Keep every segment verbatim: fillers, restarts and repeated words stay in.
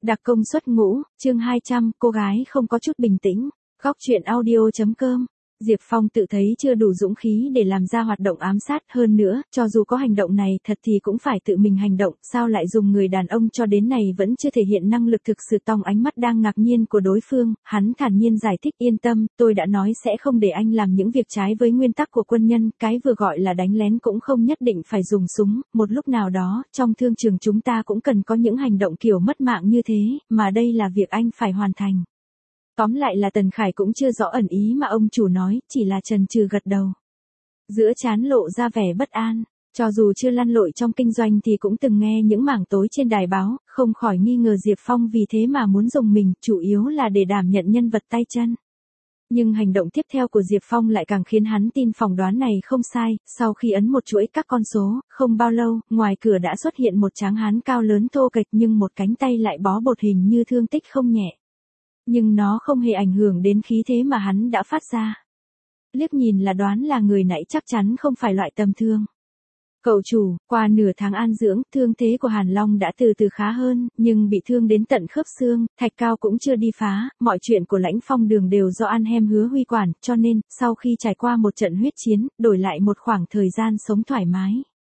Đặc công xuất ngũ, chương hai trăm, cô gái không có chút bình tĩnh. Góc truyện audio.com. Diệp Phong tự thấy chưa đủ dũng khí để làm ra hoạt động ám sát, hơn nữa, cho dù có hành động này thật thì cũng phải tự mình hành động, sao lại dùng người đàn ông cho đến này vẫn chưa thể hiện năng lực thực sự. Tòng ánh mắt đang ngạc nhiên của đối phương, hắn thản nhiên giải thích, yên tâm, tôi đã nói sẽ không để anh làm những việc trái với nguyên tắc của quân nhân, cái vừa gọi là đánh lén cũng không nhất định phải dùng súng, một lúc nào đó, trong thương trường chúng ta cũng cần có những hành động kiểu mất mạng như thế, mà đây là việc anh phải hoàn thành. Tóm lại là Tần Khải cũng chưa rõ ẩn ý mà ông chủ nói, chỉ là chần chừ gật đầu. Giữa trán lộ ra vẻ bất an, cho dù chưa lăn lội trong kinh doanh thì cũng từng nghe những mảng tối trên đài báo, không khỏi nghi ngờ Diệp Phong vì thế mà muốn dùng mình, chủ yếu là để đảm nhận nhân vật tay chân. Nhưng hành động tiếp theo của Diệp Phong lại càng khiến hắn tin phỏng đoán này không sai, sau khi ấn một chuỗi các con số, không bao lâu, ngoài cửa đã xuất hiện một tráng hán cao lớn thô kệch nhưng một cánh tay lại bó bột hình như thương tích không nhẹ. Nhưng nó không hề ảnh hưởng đến khí thế mà hắn đã phát ra. Liếc nhìn là đoán là người nãy chắc chắn không phải loại tầm thường. Cậu chủ, qua nửa tháng an dưỡng, thương thế của Hàn Long đã từ từ khá hơn, nhưng bị thương đến tận khớp xương, thạch cao cũng chưa đi phá, mọi chuyện của Lãnh Phong Đường đều do An Hem hứa huy quản, cho nên, sau khi trải qua một trận huyết chiến, đổi lại một khoảng thời gian sống thoải mái.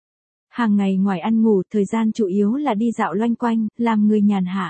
Hàng ngày ngoài ăn ngủ, thời gian chủ yếu là đi dạo loanh quanh, làm người nhàn hạ.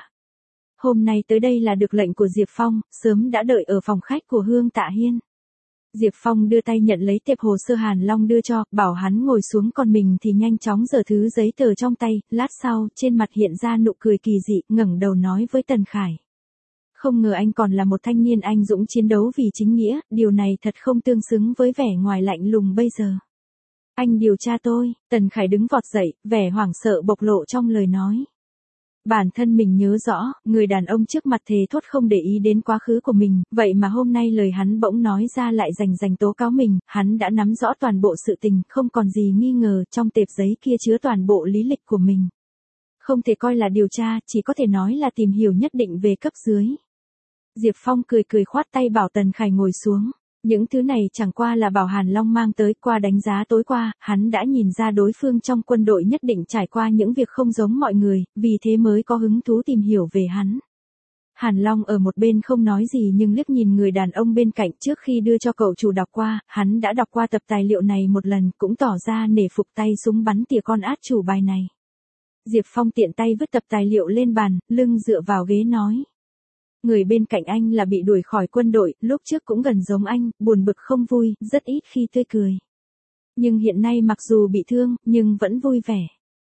Hôm nay tới đây là được lệnh của Diệp Phong, sớm đã đợi ở phòng khách của Hương Tạ Hiên. Diệp Phong đưa tay nhận lấy tệp hồ sơ Hàn Long đưa cho, bảo hắn ngồi xuống, còn mình thì nhanh chóng giở thứ giấy tờ trong tay, lát sau, trên mặt hiện ra nụ cười kỳ dị, ngẩng đầu nói với Tần Khải. Không ngờ anh còn là một thanh niên anh dũng chiến đấu vì chính nghĩa, điều này thật không tương xứng với vẻ ngoài lạnh lùng bây giờ. Anh điều tra tôi, Tần Khải đứng vọt dậy, vẻ hoảng sợ bộc lộ trong lời nói. Bản thân mình nhớ rõ, người đàn ông trước mặt thề thốt không để ý đến quá khứ của mình, vậy mà hôm nay lời hắn bỗng nói ra lại rành rành tố cáo mình, hắn đã nắm rõ toàn bộ sự tình, không còn gì nghi ngờ, trong tệp giấy kia chứa toàn bộ lý lịch của mình. Không thể coi là điều tra, chỉ có thể nói là tìm hiểu nhất định về cấp dưới. Diệp Phong cười cười khoát tay bảo Tần Khải ngồi xuống. Những thứ này chẳng qua là bảo Hàn Long mang tới, qua đánh giá tối qua, hắn đã nhìn ra đối phương trong quân đội nhất định trải qua những việc không giống mọi người, vì thế mới có hứng thú tìm hiểu về hắn. Hàn Long ở một bên không nói gì nhưng liếc nhìn người đàn ông bên cạnh, trước khi đưa cho cậu chủ đọc qua, hắn đã đọc qua tập tài liệu này một lần, cũng tỏ ra nể phục tay súng bắn tỉa con át chủ bài này. Diệp Phong tiện tay vứt tập tài liệu lên bàn, lưng dựa vào ghế nói. Người bên cạnh anh là bị đuổi khỏi quân đội, lúc trước cũng gần giống anh, buồn bực không vui, rất ít khi tươi cười. Nhưng hiện nay mặc dù bị thương, nhưng vẫn vui vẻ.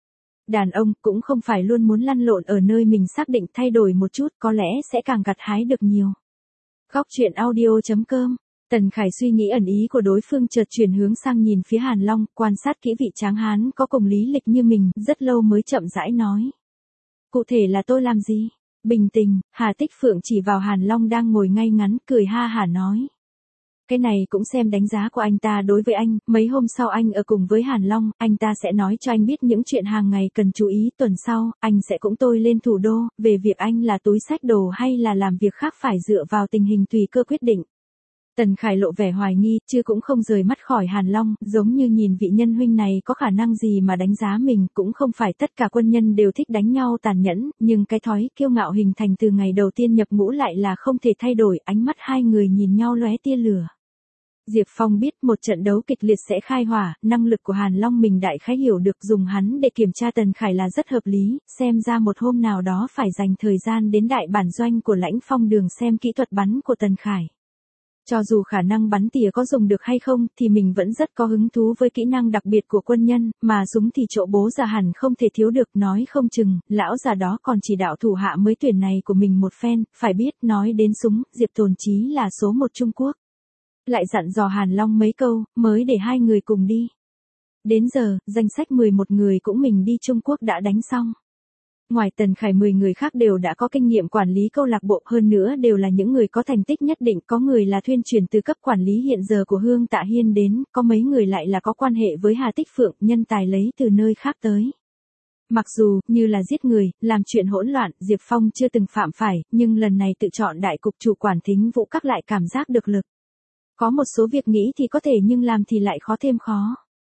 Đàn ông cũng không phải luôn muốn lăn lộn ở nơi mình xác định, thay đổi một chút có lẽ sẽ càng gặt hái được nhiều. Góc truyện audio.com. Tần Khải suy nghĩ ẩn ý của đối phương chợt chuyển hướng sang nhìn phía Hàn Long, quan sát kỹ vị tráng hán có cùng lý lịch như mình, rất lâu mới chậm rãi nói. Cụ thể là tôi làm gì? Bình tĩnh, Hà Tích Phượng chỉ vào Hàn Long đang ngồi ngay ngắn, cười ha hả nói. Cái này cũng xem đánh giá của anh ta đối với anh, mấy hôm sau anh ở cùng với Hàn Long, anh ta sẽ nói cho anh biết những chuyện hàng ngày cần chú ý, tuần sau, anh sẽ cũng tôi lên thủ đô, về việc anh là túi xách đồ hay là làm việc khác phải dựa vào tình hình tùy cơ quyết định. Tần Khải lộ vẻ hoài nghi, chứ cũng không rời mắt khỏi Hàn Long, giống như nhìn vị nhân huynh này có khả năng gì mà đánh giá mình, cũng không phải tất cả quân nhân đều thích đánh nhau tàn nhẫn, nhưng cái thói kiêu ngạo hình thành từ ngày đầu tiên nhập ngũ lại là không thể thay đổi, ánh mắt hai người nhìn nhau lóe tia lửa. Diệp Phong biết một trận đấu kịch liệt sẽ khai hỏa, năng lực của Hàn Long mình đại khái hiểu được, dùng hắn để kiểm tra Tần Khải là rất hợp lý, xem ra một hôm nào đó phải dành thời gian đến đại bản doanh của Lãnh Phong Đường xem kỹ thuật bắn của Tần Khải. Cho dù khả năng bắn tỉa có dùng được hay không thì mình vẫn rất có hứng thú với kỹ năng đặc biệt của quân nhân, mà súng thì chỗ bố già hẳn không thể thiếu được, nói không chừng, lão già đó còn chỉ đạo thủ hạ mới tuyển này của mình một phen, phải biết nói đến súng, Diệp Tồn Chí là số một Trung Quốc. Lại dặn dò Hàn Long mấy câu, mới để hai người cùng đi. Đến giờ, danh sách mười một người cũng mình đi Trung Quốc đã đánh xong. Ngoài Tần Khải mười người khác đều đã có kinh nghiệm quản lý câu lạc bộ, hơn nữa đều là những người có thành tích nhất định, có người là thuyên truyền từ cấp quản lý hiện giờ của Hương Tạ Hiên đến, có mấy người lại là có quan hệ với Hà Tích Phượng, nhân tài lấy từ nơi khác tới. Mặc dù, như là giết người, làm chuyện hỗn loạn, Diệp Phong chưa từng phạm phải, nhưng lần này tự chọn đại cục chủ quản thính vụ các lại cảm giác được lực. Có một số việc nghĩ thì có thể nhưng làm thì lại khó thêm khó.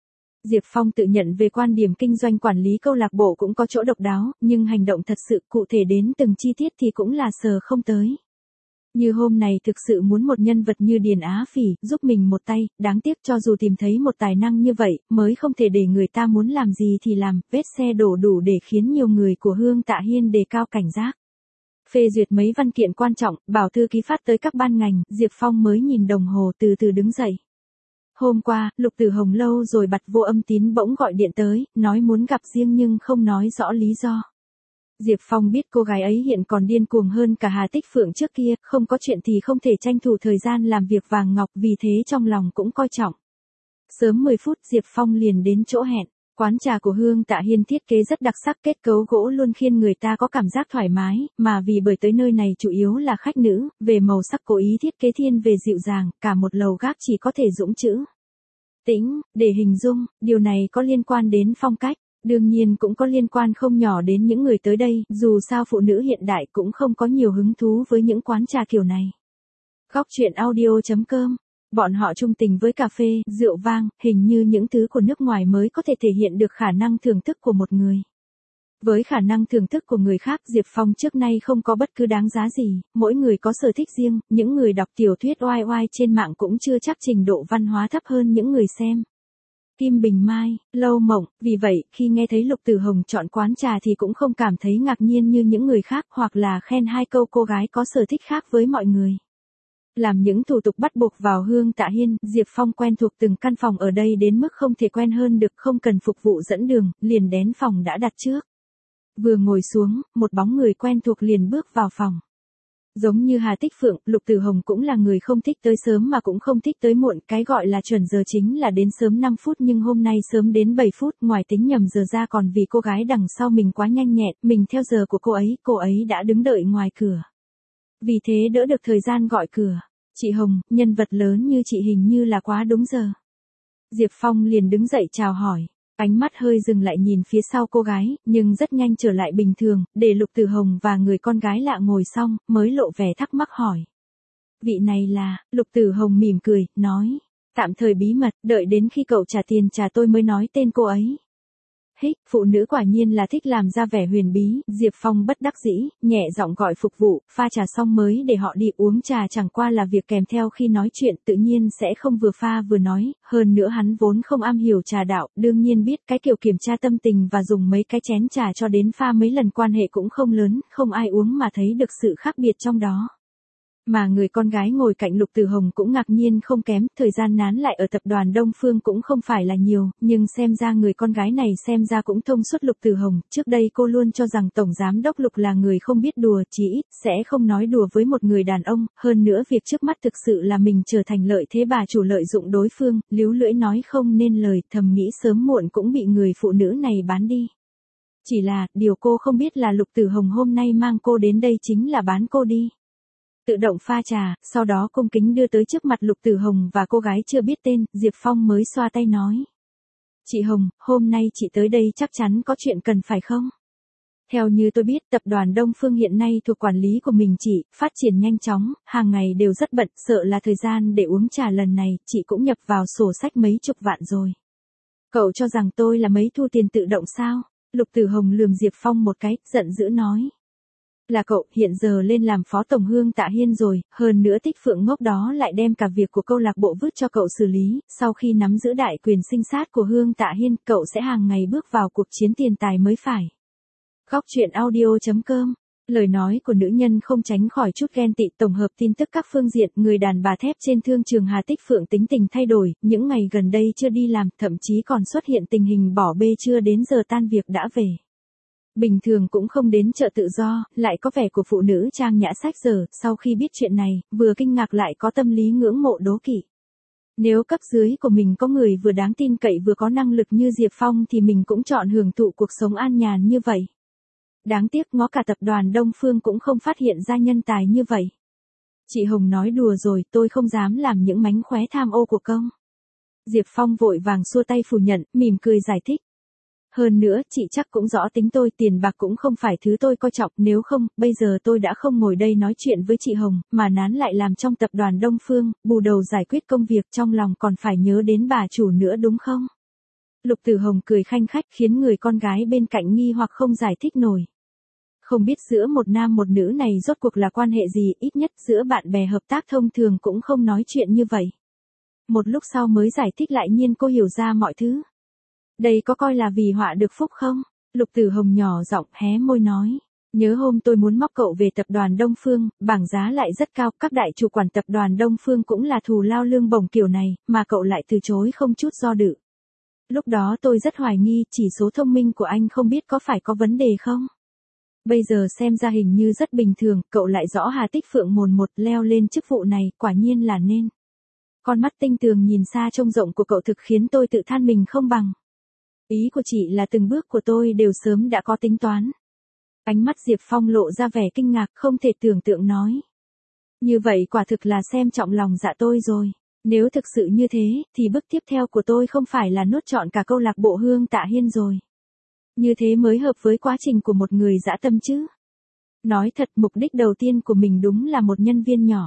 Diệp Phong tự nhận về quan điểm kinh doanh quản lý câu lạc bộ cũng có chỗ độc đáo, nhưng hành động thật sự cụ thể đến từng chi tiết thì cũng là sờ không tới. Như hôm này thực sự muốn một nhân vật như Điền Á Phỉ giúp mình một tay, đáng tiếc cho dù tìm thấy một tài năng như vậy, mới không thể để người ta muốn làm gì thì làm, vết xe đổ đủ để khiến nhiều người của Hương Tạ Hiên đề cao cảnh giác. Phê duyệt mấy văn kiện quan trọng, bảo thư ký phát tới các ban ngành, Diệp Phong mới nhìn đồng hồ từ từ đứng dậy. Hôm qua, Lục Tử Hồng lâu rồi bặt vô âm tín bỗng gọi điện tới, nói muốn gặp riêng nhưng không nói rõ lý do. Diệp Phong biết cô gái ấy hiện còn điên cuồng hơn cả Hà Tích Phượng trước kia, không có chuyện thì không thể tranh thủ thời gian làm việc vàng ngọc, vì thế trong lòng cũng coi trọng. Sớm mười phút Diệp Phong liền đến chỗ hẹn. Quán trà của Hương Tạ Hiên thiết kế rất đặc sắc, kết cấu gỗ luôn khiến người ta có cảm giác thoải mái, mà vì bởi tới nơi này chủ yếu là khách nữ, về màu sắc cố ý thiết kế thiên về dịu dàng, cả một lầu gác chỉ có thể dũng chữ tĩnh, để hình dung, điều này có liên quan đến phong cách, đương nhiên cũng có liên quan không nhỏ đến những người tới đây, dù sao phụ nữ hiện đại cũng không có nhiều hứng thú với những quán trà kiểu này. Góc truyện audio chấm com. Bọn họ trung tình với cà phê, rượu vang, hình như những thứ của nước ngoài mới có thể thể hiện được khả năng thưởng thức của một người. Với khả năng thưởng thức của người khác, Diệp Phong trước nay không có bất cứ đáng giá gì, mỗi người có sở thích riêng, những người đọc tiểu thuyết oai oai trên mạng cũng chưa chắc trình độ văn hóa thấp hơn những người xem. Kim Bình Mai, Lâu Mộng, vì vậy, khi nghe thấy Lục Tử Hồng chọn quán trà thì cũng không cảm thấy ngạc nhiên như những người khác, hoặc là khen hai câu cô gái có sở thích khác với mọi người. Làm những thủ tục bắt buộc vào Hương Tạ Hiên, Diệp Phong quen thuộc từng căn phòng ở đây đến mức không thể quen hơn được, không cần phục vụ dẫn đường, liền đến phòng đã đặt trước. Vừa ngồi xuống, một bóng người quen thuộc liền bước vào phòng. Giống như Hà Tích Phượng, Lục Tử Hồng cũng là người không thích tới sớm mà cũng không thích tới muộn, cái gọi là chuẩn giờ chính là đến sớm năm phút, nhưng hôm nay sớm đến bảy phút, ngoài tính nhầm giờ ra còn vì cô gái đằng sau mình quá nhanh nhẹn, mình theo giờ của cô ấy, cô ấy đã đứng đợi ngoài cửa. Vì thế đỡ được thời gian gọi cửa. Chị Hồng, nhân vật lớn như chị hình như là quá đúng giờ. Diệp Phong liền đứng dậy chào hỏi. Ánh mắt hơi dừng lại nhìn phía sau cô gái, nhưng rất nhanh trở lại bình thường, để Lục Tử Hồng và người con gái lạ ngồi xong, mới lộ vẻ thắc mắc hỏi. Vị này là, Lục Tử Hồng mỉm cười, nói. Tạm thời bí mật, đợi đến khi cậu trả tiền trả tôi mới nói tên cô ấy. Hích, phụ nữ quả nhiên là thích làm ra vẻ huyền bí, Diệp Phong bất đắc dĩ, nhẹ giọng gọi phục vụ, pha trà xong mới để họ đi uống trà, chẳng qua là việc kèm theo khi nói chuyện tự nhiên sẽ không vừa pha vừa nói, hơn nữa hắn vốn không am hiểu trà đạo, đương nhiên biết cái kiểu kiểm tra tâm tình và dùng mấy cái chén trà cho đến pha mấy lần quan hệ cũng không lớn, không ai uống mà thấy được sự khác biệt trong đó. Mà người con gái ngồi cạnh Lục Tử Hồng cũng ngạc nhiên không kém, thời gian nán lại ở tập đoàn Đông Phương cũng không phải là nhiều, nhưng xem ra người con gái này xem ra cũng thông suốt. Lục Tử Hồng, trước đây cô luôn cho rằng Tổng Giám Đốc Lục là người không biết đùa, chí ít, sẽ không nói đùa với một người đàn ông, hơn nữa việc trước mắt thực sự là mình trở thành lợi thế bà chủ lợi dụng đối phương, líu lưỡi nói không nên lời, thầm nghĩ sớm muộn cũng bị người phụ nữ này bán đi. Chỉ là, điều cô không biết là Lục Tử Hồng hôm nay mang cô đến đây chính là bán cô đi. Tự động pha trà, sau đó cung kính đưa tới trước mặt Lục Tử Hồng và cô gái chưa biết tên, Diệp Phong mới xoa tay nói. Chị Hồng, hôm nay chị tới đây chắc chắn có chuyện cần phải không? Theo như tôi biết, tập đoàn Đông Phương hiện nay thuộc quản lý của mình chị, phát triển nhanh chóng, hàng ngày đều rất bận, sợ là thời gian để uống trà lần này, chị cũng nhập vào sổ sách mấy chục vạn rồi. Cậu cho rằng tôi là mấy thu tiền tự động sao? Lục Tử Hồng lườm Diệp Phong một cái, giận dữ nói. Là cậu, hiện giờ lên làm phó tổng Hương Tạ Hiên rồi, hơn nữa Tích Phượng ngốc đó lại đem cả việc của câu lạc bộ vứt cho cậu xử lý, sau khi nắm giữ đại quyền sinh sát của Hương Tạ Hiên, cậu sẽ hàng ngày bước vào cuộc chiến tiền tài mới phải. Góc truyện audio chấm com. Lời nói của nữ nhân không tránh khỏi chút ghen tị, tổng hợp tin tức các phương diện, người đàn bà thép trên thương trường Hà Tích Phượng tính tình thay đổi, những ngày gần đây chưa đi làm, thậm chí còn xuất hiện tình hình bỏ bê chưa đến giờ tan việc đã về. Bình thường cũng không đến chợ tự do, lại có vẻ của phụ nữ trang nhã sách dở, sau khi biết chuyện này, vừa kinh ngạc lại có tâm lý ngưỡng mộ đố kỵ. Nếu cấp dưới của mình có người vừa đáng tin cậy vừa có năng lực như Diệp Phong thì mình cũng chọn hưởng thụ cuộc sống an nhàn như vậy. Đáng tiếc ngó cả tập đoàn Đông Phương cũng không phát hiện ra nhân tài như vậy. Chị Hồng nói đùa rồi, tôi không dám làm những mánh khóe tham ô của công. Diệp Phong vội vàng xua tay phủ nhận, mỉm cười giải thích. Hơn nữa, chị chắc cũng rõ tính tôi, tiền bạc cũng không phải thứ tôi coi trọng, nếu không, bây giờ tôi đã không ngồi đây nói chuyện với chị Hồng, mà nán lại làm trong tập đoàn Đông Phương, bù đầu giải quyết công việc, trong lòng còn phải nhớ đến bà chủ nữa đúng không? Lục Tử Hồng cười khanh khách khiến người con gái bên cạnh nghi hoặc không giải thích nổi. Không biết giữa một nam một nữ này rốt cuộc là quan hệ gì, ít nhất giữa bạn bè hợp tác thông thường cũng không nói chuyện như vậy. Một lúc sau mới giải thích lại nhiên cô hiểu ra mọi thứ. Đây có coi là vì họa được phúc không? Lục Tử Hồng nhỏ giọng hé môi nói. Nhớ hôm tôi muốn móc cậu về tập đoàn Đông Phương, bảng giá lại rất cao, các đại chủ quản tập đoàn Đông Phương cũng là thù lao lương bổng kiểu này, mà cậu lại từ chối không chút do dự. Lúc đó tôi rất hoài nghi chỉ số thông minh của anh không biết có phải có vấn đề không? Bây giờ xem ra hình như rất bình thường, cậu lại rõ Hà Tích Phượng mồn một leo lên chức vụ này, quả nhiên là nên. Con mắt tinh tường nhìn xa trông rộng của cậu thực khiến tôi tự than mình không bằng. Ý của chị là từng bước của tôi đều sớm đã có tính toán. Ánh mắt Diệp Phong lộ ra vẻ kinh ngạc không thể tưởng tượng nói. Như vậy quả thực là xem trọng lòng dạ tôi rồi. Nếu thực sự như thế, thì bước tiếp theo của tôi không phải là nuốt trọn cả câu lạc bộ Hương Tạ Hiên rồi. Như thế mới hợp với quá trình của một người dã tâm chứ. Nói thật, mục đích đầu tiên của mình đúng là một nhân viên nhỏ.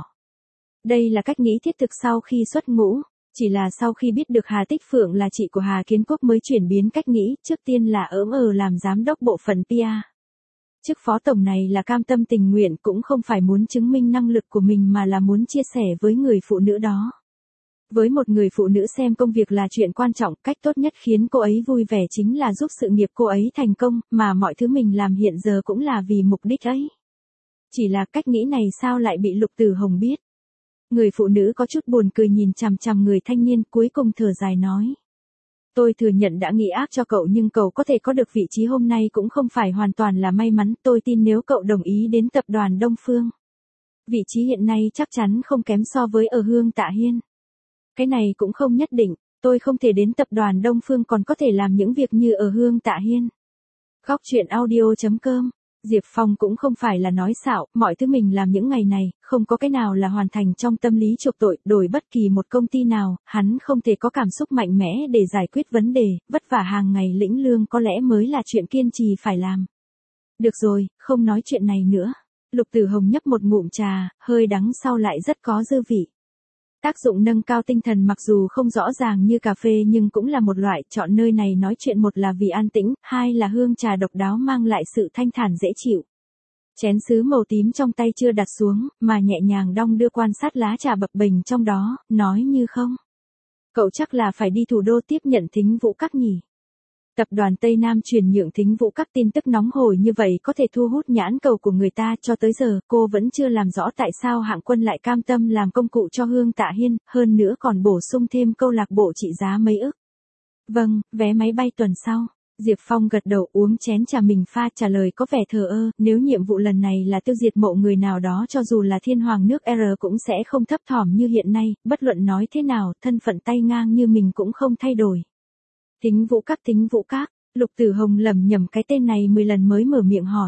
Đây là cách nghĩ thiết thực sau khi xuất ngũ. Chỉ là sau khi biết được Hà Tích Phượng là chị của Hà Kiến Quốc mới chuyển biến cách nghĩ, trước tiên là ỡm ờ làm giám đốc bộ phận pê e. Chức phó tổng này là cam tâm tình nguyện, cũng không phải muốn chứng minh năng lực của mình mà là muốn chia sẻ với người phụ nữ đó. Với một người phụ nữ xem công việc là chuyện quan trọng, cách tốt nhất khiến cô ấy vui vẻ chính là giúp sự nghiệp cô ấy thành công, mà mọi thứ mình làm hiện giờ cũng là vì mục đích ấy. Chỉ là cách nghĩ này sao lại bị Lục Tử Hồng biết. Người phụ nữ có chút buồn cười nhìn chằm chằm người thanh niên, cuối cùng thở dài nói. Tôi thừa nhận đã nghĩ ác cho cậu, nhưng cậu có thể có được vị trí hôm nay cũng không phải hoàn toàn là may mắn. Tôi tin nếu cậu đồng ý đến tập đoàn Đông Phương, vị trí hiện nay chắc chắn không kém so với ở Hương Tạ Hiên. Cái này cũng không nhất định, tôi không thể đến tập đoàn Đông Phương còn có thể làm những việc như ở Hương Tạ Hiên. Góc truyện audio chấm com. Diệp Phong cũng không phải là nói xạo, mọi thứ mình làm những ngày này, không có cái nào là hoàn thành trong tâm lý chuộc tội, đổi bất kỳ một công ty nào, hắn không thể có cảm xúc mạnh mẽ để giải quyết vấn đề, vất vả hàng ngày lĩnh lương có lẽ mới là chuyện kiên trì phải làm. Được rồi, không nói chuyện này nữa. Lục Tử Hồng nhấp một ngụm trà, hơi đắng sau lại rất có dư vị. Tác dụng nâng cao tinh thần mặc dù không rõ ràng như cà phê nhưng cũng là một loại, chọn nơi này nói chuyện một là vì an tĩnh, hai là hương trà độc đáo mang lại sự thanh thản dễ chịu. Chén sứ màu tím trong tay chưa đặt xuống, mà nhẹ nhàng đong đưa quan sát lá trà bập bềnh trong đó, nói như không. Cậu chắc là phải đi thủ đô tiếp nhận Thính Vũ Các nhỉ. Tập đoàn Tây Nam chuyển nhượng Thính Vũ Các, tin tức nóng hổi như vậy có thể thu hút nhãn cầu của người ta, cho tới giờ cô vẫn chưa làm rõ tại sao Hạng Quân lại cam tâm làm công cụ cho Hương Tạ Hiên, hơn nữa còn bổ sung thêm câu lạc bộ trị giá mấy ức. Vâng, vé máy bay tuần sau. Diệp Phong gật đầu uống chén trà mình pha, trả lời có vẻ thờ ơ, nếu nhiệm vụ lần này là tiêu diệt mộ người nào đó cho dù là thiên hoàng nước R cũng sẽ không thấp thỏm như hiện nay, bất luận nói thế nào, thân phận tay ngang như mình cũng không thay đổi. Thính Vũ Các, Thính Vũ Các, Lục Tử Hồng lẩm nhẩm cái tên này mười lần mới mở miệng hỏi.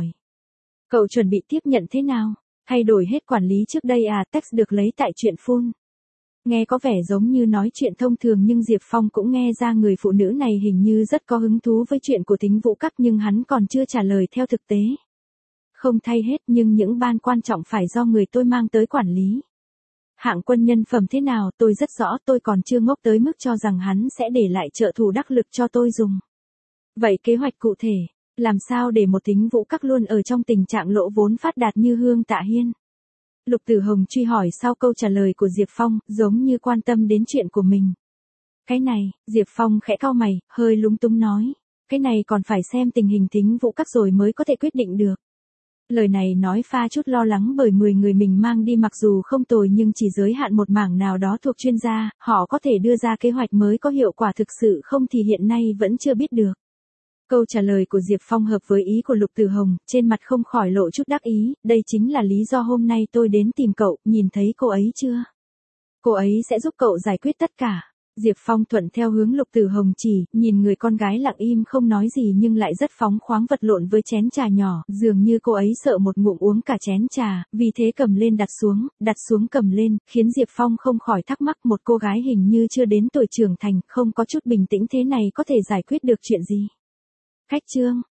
Cậu chuẩn bị tiếp nhận thế nào? Thay đổi hết quản lý trước đây à? Text được lấy tại truyện full. Nghe có vẻ giống như nói chuyện thông thường nhưng Diệp Phong cũng nghe ra người phụ nữ này hình như rất có hứng thú với chuyện của Thính Vũ Các, nhưng hắn còn chưa trả lời theo thực tế. Không thay hết, nhưng những ban quan trọng phải do người tôi mang tới quản lý. Hạng Quân nhân phẩm thế nào tôi rất rõ, tôi còn chưa ngốc tới mức cho rằng hắn sẽ để lại trợ thủ đắc lực cho tôi dùng. Vậy kế hoạch cụ thể, làm sao để một Thính Vũ Các luôn ở trong tình trạng lỗ vốn phát đạt như Hương Tạ Hiên? Lục Tử Hồng truy hỏi sau câu trả lời của Diệp Phong, giống như quan tâm đến chuyện của mình. Cái này, Diệp Phong khẽ cau mày, hơi lúng túng nói. Cái này còn phải xem tình hình Thính Vũ Các rồi mới có thể quyết định được. Lời này nói pha chút lo lắng bởi mười người mình mang đi mặc dù không tồi nhưng chỉ giới hạn một mảng nào đó thuộc chuyên gia, họ có thể đưa ra kế hoạch mới có hiệu quả thực sự không thì hiện nay vẫn chưa biết được. Câu trả lời của Diệp Phong hợp với ý của Lục Tử Hồng, trên mặt không khỏi lộ chút đắc ý, đây chính là lý do hôm nay tôi đến tìm cậu, nhìn thấy cô ấy chưa? Cô ấy sẽ giúp cậu giải quyết tất cả. Diệp Phong thuận theo hướng Lục Tử Hồng chỉ, nhìn người con gái lặng im không nói gì nhưng lại rất phóng khoáng vật lộn với chén trà nhỏ, dường như cô ấy sợ một ngụm uống cả chén trà, vì thế cầm lên đặt xuống, đặt xuống cầm lên, khiến Diệp Phong không khỏi thắc mắc một cô gái hình như chưa đến tuổi trưởng thành, không có chút bình tĩnh thế này có thể giải quyết được chuyện gì. Khách trương,